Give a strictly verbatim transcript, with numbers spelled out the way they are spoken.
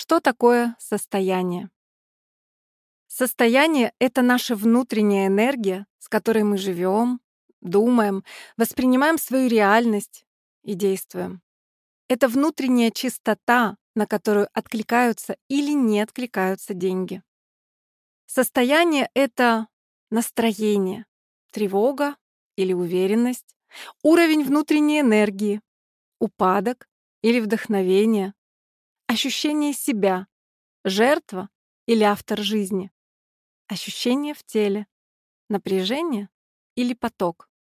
Что такое состояние? Состояние — это наша внутренняя энергия, с которой мы живем, думаем, воспринимаем свою реальность и действуем. Это внутренняя чистота, на которую откликаются или не откликаются деньги. Состояние — это настроение, тревога или уверенность, уровень внутренней энергии, упадок или вдохновение, ощущение себя, жертва или автор жизни, ощущение в теле, напряжение или поток.